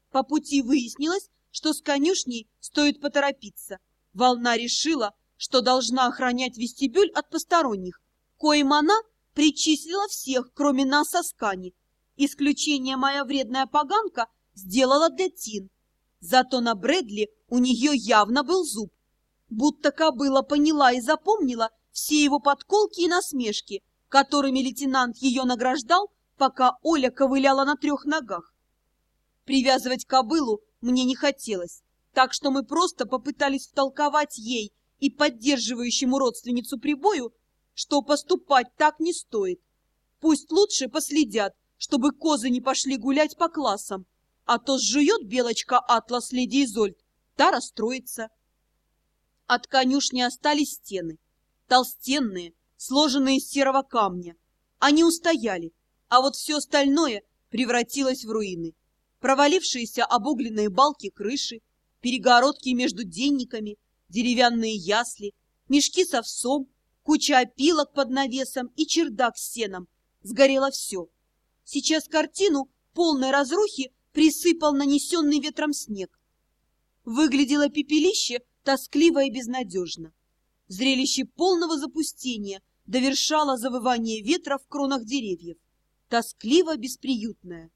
По пути выяснилось, что с конюшней стоит поторопиться. Волна решила, что должна охранять вестибюль от посторонних, коим она причислила всех, кроме нас со Скани. Исключение моя вредная поганка сделала для Тин. Зато на Брэдли у нее явно был зуб. Будто кобыла поняла и запомнила все его подколки и насмешки, которыми лейтенант ее награждал, пока Оля ковыляла на 3 ногах. Привязывать кобылу мне не хотелось, так что мы просто попытались втолковать ей и поддерживающему родственницу прибою, что поступать так не стоит. Пусть лучше последят, чтобы козы не пошли гулять по классам, а то сжует белочка Атлас леди Изольд, та расстроится. От конюшни остались стены, толстенные, сложенные из серого камня. Они устояли, а вот все остальное превратилось в руины. Провалившиеся обугленные балки крыши, перегородки между денниками, деревянные ясли, мешки с овсом, куча опилок под навесом и чердак с сеном. Сгорело все. Сейчас картину полной разрухи присыпал нанесенный ветром снег. Выглядело пепелище тоскливо и безнадежно. Зрелище полного запустения довершало завывание ветра в кронах деревьев. Тоскливо бесприютное.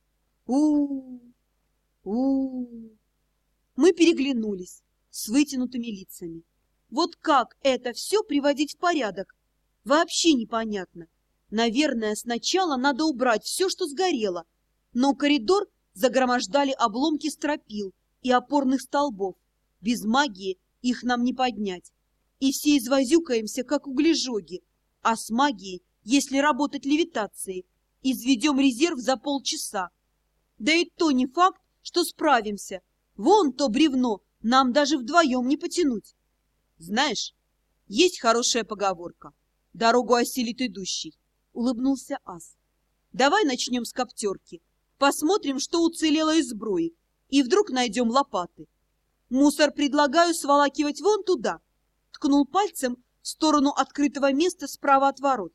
У-у-у. Мы переглянулись с вытянутыми лицами. Вот как это все приводить в порядок? Вообще непонятно. Наверное, сначала надо убрать все, что сгорело, но коридор загромождали обломки стропил и опорных столбов. Без магии их нам не поднять. И все извозюкаемся, как углежоги. А с магией, если работать левитацией, изведем резерв за полчаса. Да и то не факт, что справимся. Вон то бревно нам даже вдвоем не потянуть. Знаешь, есть хорошая поговорка. Дорогу осилит идущий. Улыбнулся Ас. Давай начнем с коптерки. Посмотрим, что уцелело из сбруи. И вдруг найдем лопаты. Мусор предлагаю сволакивать вон туда. Ткнул пальцем в сторону открытого места справа от ворот.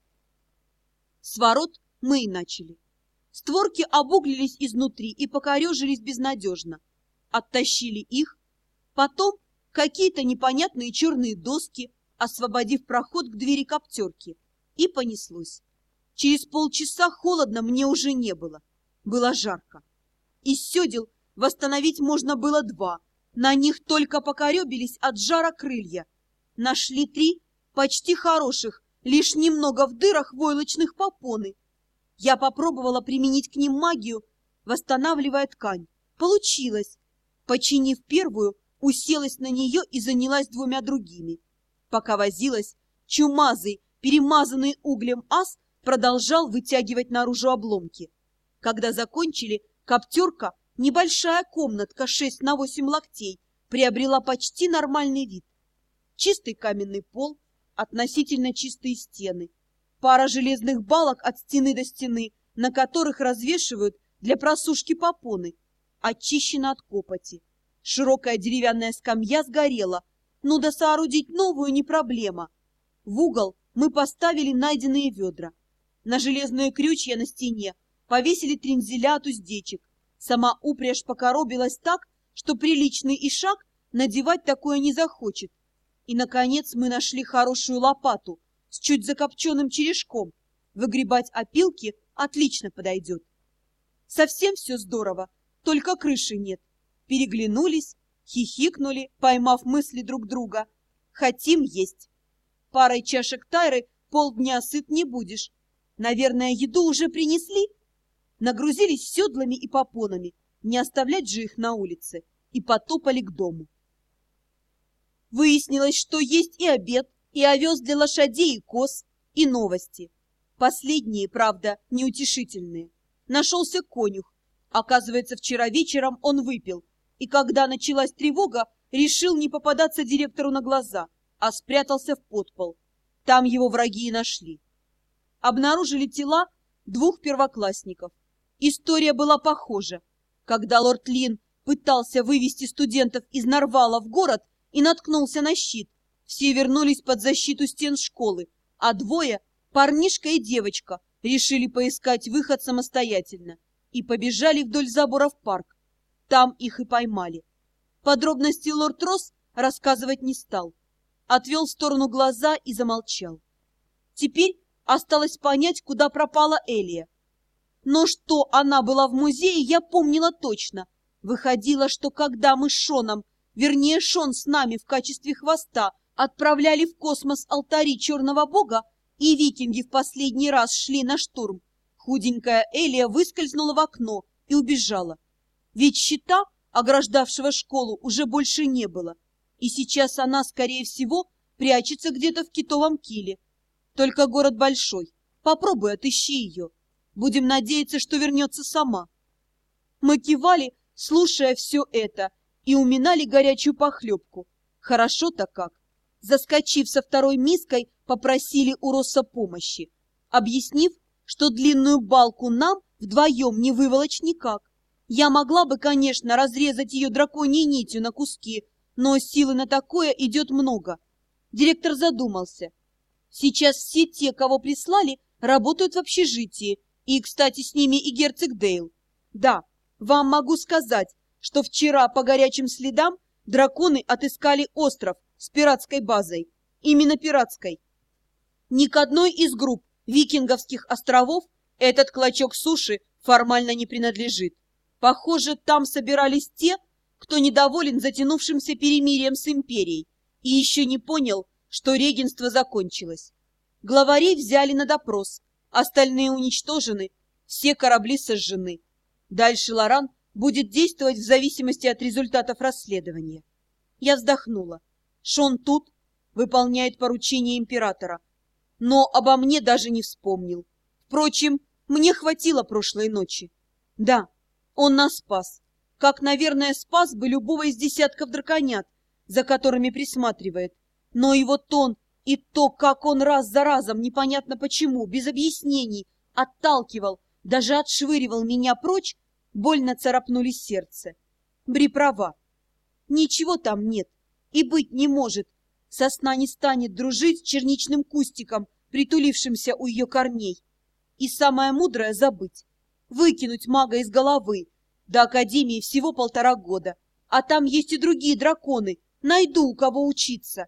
С ворот мы и начали. Створки обуглились изнутри и покорежились безнадежно. Оттащили их. Потом какие-то непонятные черные доски, освободив проход к двери коптерки. И понеслось. Через полчаса холодно мне уже не было. Было жарко. Из седел восстановить можно было 2. На них только покоребились от жара крылья. Нашли 3 почти хороших, лишь немного в дырах войлочных попоны. Я попробовала применить к ним магию, восстанавливая ткань. Получилось. Починив первую, уселась на нее и занялась 2 другими. Пока возилась, чумазый, перемазанный углем Ас продолжал вытягивать наружу обломки. Когда закончили, коптерка, небольшая комнатка 6 на 8 локтей, приобрела почти нормальный вид. Чистый каменный пол, относительно чистые стены, пара железных балок от стены до стены, на которых развешивают для просушки попоны, очищена от копоти. Широкая деревянная скамья сгорела, ну да соорудить новую не проблема. В угол мы поставили найденные ведра. На железные крючья на стене повесили трензеля от уздечек. Сама упряжь покоробилась так, что приличный ишак надевать такое не захочет. И, наконец, мы нашли хорошую лопату с чуть закопченным черешком. Выгребать опилки отлично подойдет. Совсем все здорово, только крыши нет. Переглянулись, хихикнули, поймав мысли друг друга. Хотим есть. Парой чашек тайры полдня сыт не будешь. Наверное, еду уже принесли? Нагрузились седлами и попонами, не оставлять же их на улице, и потопали к дому. Выяснилось, что есть и обед, и овес для лошадей и коз, и новости. Последние, правда, неутешительные. Нашелся конюх. Оказывается, вчера вечером он выпил, и когда началась тревога, решил не попадаться директору на глаза, а спрятался в подпол. Там его враги и нашли. Обнаружили тела 2 первоклассников. История была похожа. Когда лорд Лин пытался вывести студентов из Нарвала в город и наткнулся на щит, все вернулись под защиту стен школы, а 2, парнишка и девочка, решили поискать выход самостоятельно и побежали вдоль забора в парк. там их и поймали. Подробности лорд Росс рассказывать не стал. Отвел в сторону глаза и замолчал. Теперь осталось понять, куда пропала Элия. Но что она была в музее, я помнила точно. Выходило, что когда мы с Шоном, вернее, Шон с нами в качестве хвоста, отправляли в космос алтари черного бога, и викинги в последний раз шли на штурм, худенькая Элия выскользнула в окно и убежала. Ведь щита, ограждавшего школу, уже больше не было, и сейчас она, скорее всего, прячется где-то в китовом киле. Только город большой, попробуй отыщи ее. Будем надеяться, что вернется сама. Мы кивали, слушая все это, и уминали горячую похлебку. Хорошо-то как. Заскочив со второй миской, попросили у Росса помощи, объяснив, что длинную балку нам вдвоем не выволочь никак. Я могла бы, конечно, разрезать ее драконьей нитью на куски, но силы на такое идет много. Директор задумался. Сейчас все те, кого прислали, работают в общежитии, и, кстати, с ними и герцог Дейл. Да, вам могу сказать, что вчера по горячим следам драконы отыскали остров с пиратской базой. Именно пиратской. Ни к одной из групп викинговских островов этот клочок суши формально не принадлежит. Похоже, там собирались те, кто недоволен затянувшимся перемирием с империей и еще не понял, что регенство закончилось. Главарей взяли на допрос, остальные уничтожены, все корабли сожжены. Дальше Лоран будет действовать в зависимости от результатов расследования. Я вздохнула. Шон тут, выполняет поручение императора, но обо мне даже не вспомнил. Впрочем, мне хватило прошлой ночи. Да, он нас спас, как, наверное, спас бы любого из десятков драконят, за которыми присматривает. Но его тон и то, как он раз за разом, непонятно почему, без объяснений, отталкивал, даже отшвыривал меня прочь, больно царапнули сердце. Бри права. Ничего там нет и быть не может. Сосна не станет дружить с черничным кустиком, притулившимся у ее корней. И самое мудрое — забыть. Выкинуть мага из головы. До Академии всего 1,5 года. А там есть и другие драконы. Найду, у кого учиться.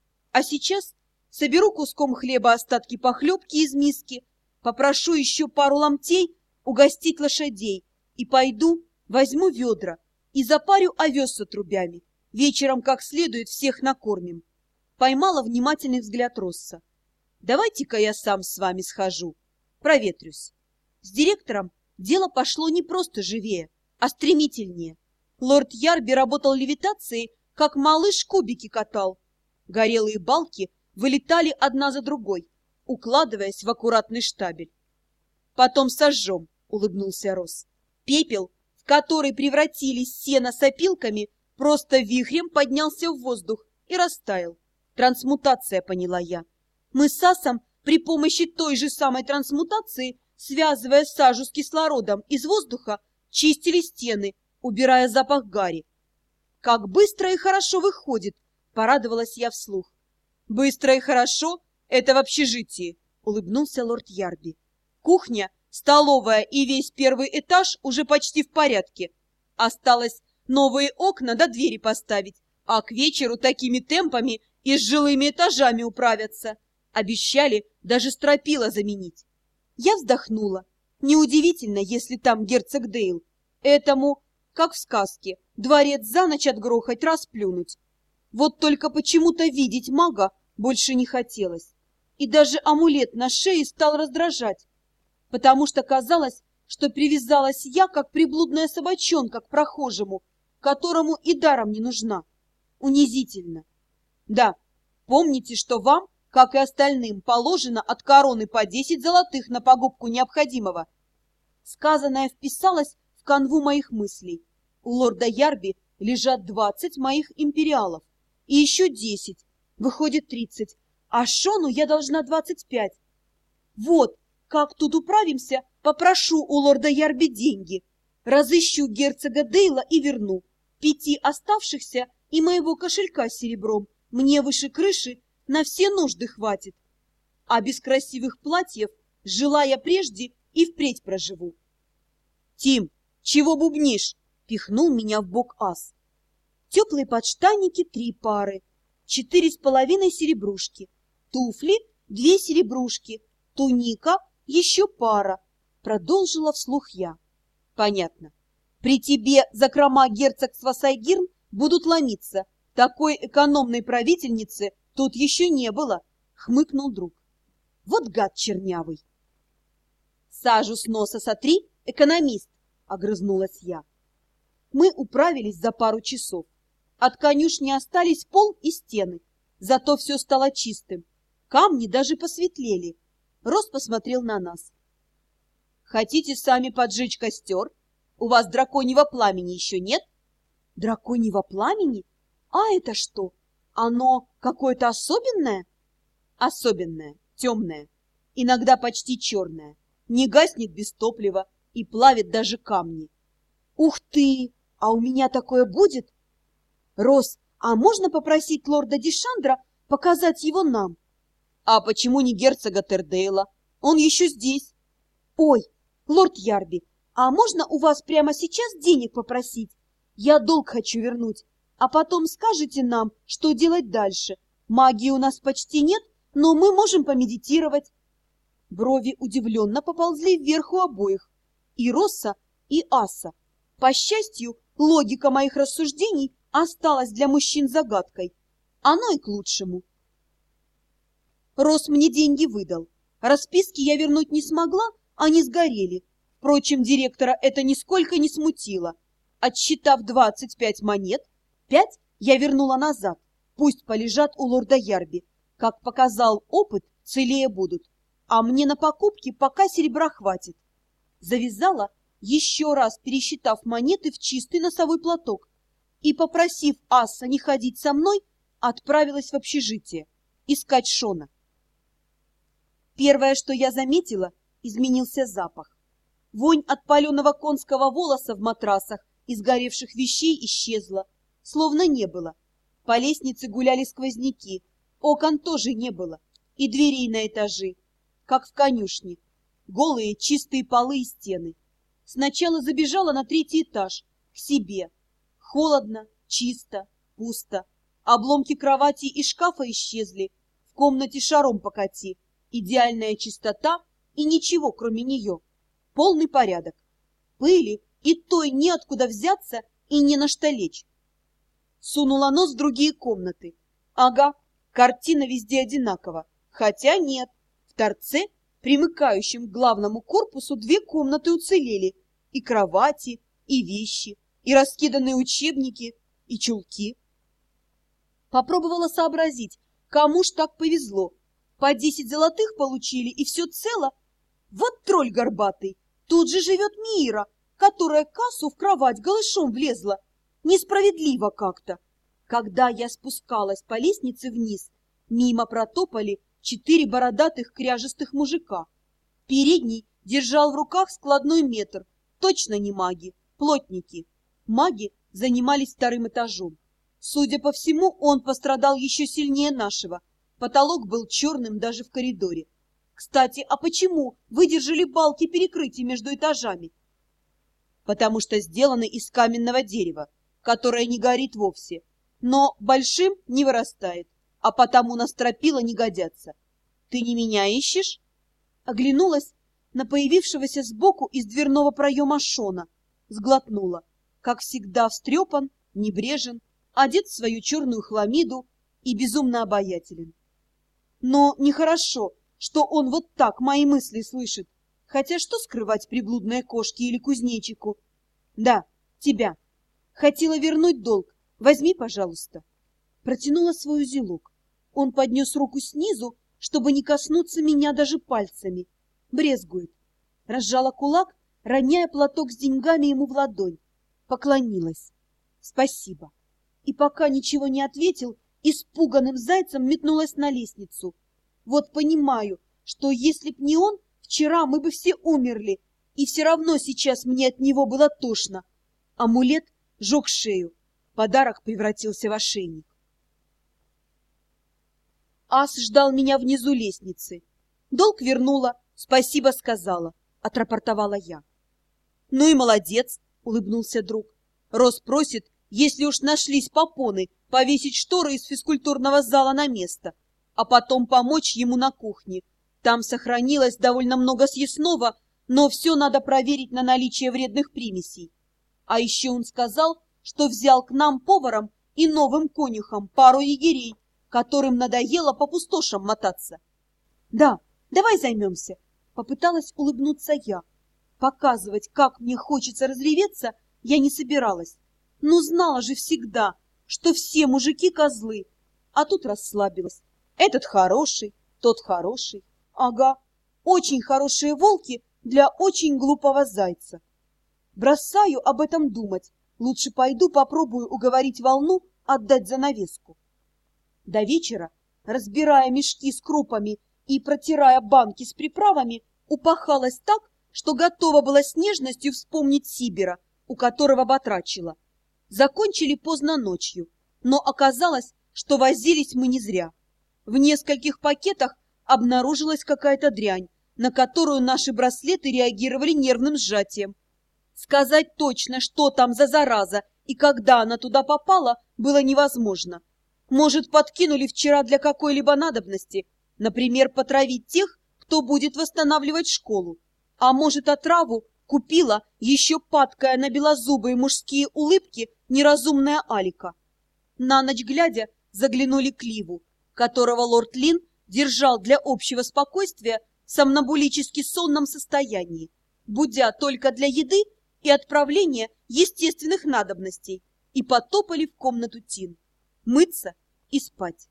А сейчас соберу куском хлеба остатки похлебки из миски, попрошу еще пару ломтей угостить лошадей и пойду, возьму ведра и запарю овес с отрубями. Вечером как следует всех накормим. Поймала внимательный взгляд Росса. Давайте-ка я сам с вами схожу, проветрюсь. С директором дело пошло не просто живее, а стремительнее. Лорд Ярби работал левитацией, как малыш кубики катал. Горелые балки вылетали одна за другой, укладываясь в аккуратный штабель. «Потом сожжем», — улыбнулся Росс. Пепел, в который превратились сено с опилками, просто вихрем поднялся в воздух и растаял. Трансмутация, поняла я. Мы с Асом при помощи той же самой трансмутации, связывая сажу с кислородом из воздуха, чистили стены, убирая запах гари. «Как быстро и хорошо выходит!» — порадовалась я вслух. «Быстро и хорошо — это в общежитии», — улыбнулся лорд Ярби. «Кухня, столовая и весь первый этаж уже почти в порядке. Осталось новые окна до двери поставить, а к вечеру такими темпами и с жилыми этажами управятся. Обещали даже стропила заменить». Я вздохнула. Неудивительно, если там герцог Дейл. Этому, как в сказке, дворец за ночь отгрохать, расплюнуть. Вот только почему-то видеть мага больше не хотелось. И даже амулет на шее стал раздражать, потому что казалось, что привязалась я, как приблудная собачонка, к прохожему, которому и даром не нужна. Унизительно. Да, помните, что вам, как и остальным, положено от короны по 10 золотых на покупку необходимого. Сказанное вписалось в канву моих мыслей. У лорда Ярби лежат 20 моих империалов, и еще 10, выходит 30, а Шону я должна 25. Вот, как тут управимся, попрошу у лорда Ярби деньги, разыщу герцога Дейла и верну. 5 оставшихся и моего кошелька с серебром мне выше крыши на все нужды хватит. А без красивых платьев жила я прежде и впредь проживу. — Тим, чего бубнишь? — Пихнул меня в бок ас. Теплые подштанники 3 пары, 4,5 серебрушки, туфли 2 серебрушки, туника еще пара. Продолжила вслух я. Понятно. При тебе закрома герцогства Сайгирн будут ломиться. Такой экономной правительницы тут еще не было, хмыкнул друг. Вот гад чернявый. Сажу с носа сотри, экономист, огрызнулась я. Мы управились за пару часов. От конюшни остались пол и стены, зато все стало чистым. Камни даже посветлели. Рос посмотрел на нас. Хотите сами поджечь костер? У вас драконьего пламени еще нет? Драконьего пламени? А это что? Оно какое-то особенное? Особенное, темное, иногда почти черное, не гаснет без топлива и плавит даже камни. Ух ты! А у меня такое будет? Рос, а можно попросить лорда Дишандра показать его нам? А почему не герцога Тердейла? Он еще здесь. Ой, лорд Ярби, а можно у вас прямо сейчас денег попросить? Я долг хочу вернуть, а потом скажете нам, что делать дальше. Магии у нас почти нет, но мы можем помедитировать. Брови удивленно поползли вверх у обоих, и Росса, и Аса. По счастью, логика моих рассуждений осталась для мужчин загадкой. Оно и к лучшему. Рос мне деньги выдал. Расписки я вернуть не смогла, они сгорели. Впрочем, директора это нисколько не смутило. Отсчитав 25 монет, 5 я вернула назад. Пусть полежат у лорда Ярби. Как показал опыт, целее будут. А мне на покупки пока серебра хватит. Завязала, еще раз пересчитав монеты в чистый носовой платок, и, попросив Аса не ходить со мной, отправилась в общежитие искать Шона. Первое, что я заметила, изменился запах. Вонь от паленого конского волоса в матрасах и сгоревших вещей исчезла, словно не было. По лестнице гуляли сквозняки, окон тоже не было, и дверей на этажи, как в конюшне, голые чистые полы и стены. Сначала забежала на 3-й этаж, к себе. Холодно, чисто, пусто. Обломки кровати и шкафа исчезли, в комнате шаром покати. Идеальная чистота и ничего, кроме нее. Полный порядок. Пыли и той неоткуда взяться и не на что лечь. Сунула нос в другие комнаты. Ага, картина везде одинакова. Хотя нет, в торце, примыкающем к главному корпусу, 2 комнаты уцелели. И кровати, и вещи, и раскиданные учебники, и чулки. Попробовала сообразить, кому ж так повезло. По 10 золотых получили, и все цело. Вот тролль горбатый. Тут же живет Мира, которая к Асу в кровать голышом влезла. Несправедливо как-то. Когда я спускалась по лестнице вниз, мимо протопали 4 бородатых кряжестых мужика. Передний держал в руках складной метр. Точно не маги, плотники. Маги занимались 2-м этажом. Судя по всему, он пострадал еще сильнее нашего. Потолок был черным даже в коридоре. Кстати, а почему выдержали балки перекрытия между этажами? Потому что сделаны из каменного дерева, которое не горит вовсе, но большим не вырастает, а потому на стропила не годятся. Ты не меня ищешь? Оглянулась на появившегося сбоку из дверного проема Шона, сглотнула. Как всегда встрепан, небрежен, одет в свою черную хламиду и безумно обаятелен. Но нехорошо, что он вот так мои мысли слышит. Хотя что скрывать приблудной кошке или кузнечику? Да, тебя. Хотела вернуть долг. Возьми, пожалуйста. Протянула свой узелок. Он поднес руку снизу, чтобы не коснуться меня даже пальцами. Брезгует. Разжала кулак, роняя платок с деньгами ему в ладонь. Поклонилась. Спасибо. И пока ничего не ответил, испуганным зайцем метнулась на лестницу. Вот понимаю, что если б не он, вчера мы бы все умерли, и все равно сейчас мне от него было тошно. Амулет жег шею. Подарок превратился в ошейник. Ас ждал меня внизу лестницы. Долг вернула, спасибо сказала, отрапортовала я. Ну и молодец, улыбнулся друг. Рос просит, если уж нашлись попоны, повесить шторы из физкультурного зала на место, а потом помочь ему на кухне. Там сохранилось довольно много съестного, но все надо проверить на наличие вредных примесей. А еще он сказал, что взял к нам поваром и новым конюхом пару егерей, которым надоело по пустошам мотаться. Да, давай займемся, попыталась улыбнуться я. Показывать, как мне хочется разреветься, я не собиралась. Но знала же всегда, что все мужики козлы, а тут расслабилась. Этот хороший, тот хороший. Ага, очень хорошие волки для очень глупого зайца. Бросаю об этом думать. Лучше пойду попробую уговорить волну отдать занавеску. До вечера, разбирая мешки с крупами и протирая банки с приправами, упахалась так, что готова была с нежностью вспомнить Сибира, у которого батрачила. Закончили поздно ночью, но оказалось, что возились мы не зря. В нескольких пакетах обнаружилась какая-то дрянь, на которую наши браслеты реагировали нервным сжатием. Сказать точно, что там за зараза и когда она туда попала, было невозможно. Может, подкинули вчера для какой-либо надобности, например, потравить тех, кто будет восстанавливать школу. А может, отраву купила еще падкая на белозубые мужские улыбки неразумная Алика. На ночь глядя заглянули к Ливу, которого лорд Лин держал для общего спокойствия в сомнамбулически сонном состоянии, будя только для еды и отправления естественных надобностей, и потопали в комнату Тин мыться и спать.